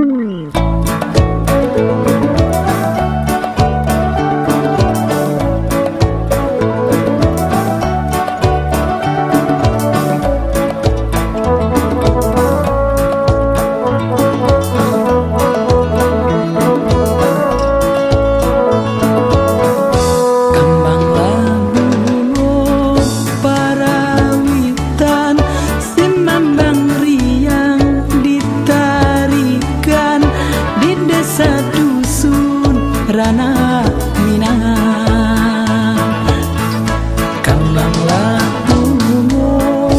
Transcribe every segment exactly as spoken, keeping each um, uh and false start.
Rana Minang, kembanglah bungo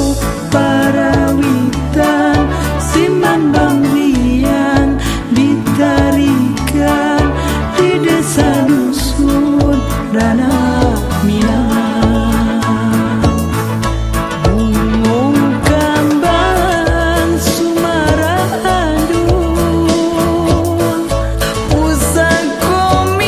parawitan, simambang riang ditarikan di desa dusun Rana Minang. Bungo kambang Sumaradun, pusako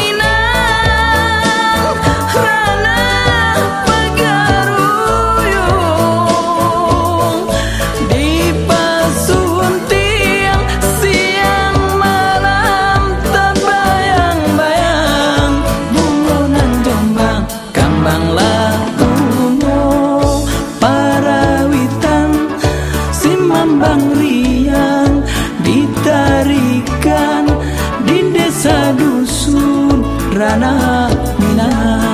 bang riang ditarikan di desa dusun Rana Minang.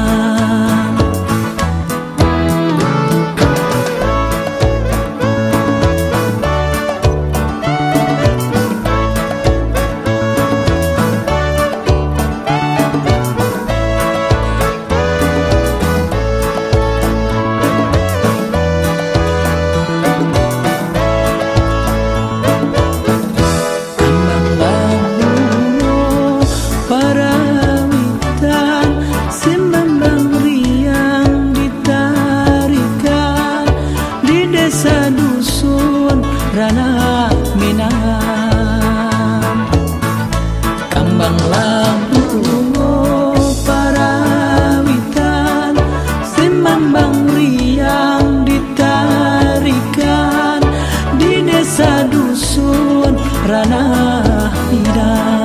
Desa dusun Rana Minang, kambanglah bungo parawitan, simambang riang ditarikan di desa dusun Rana Minang.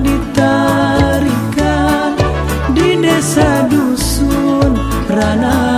Desa dusun Rana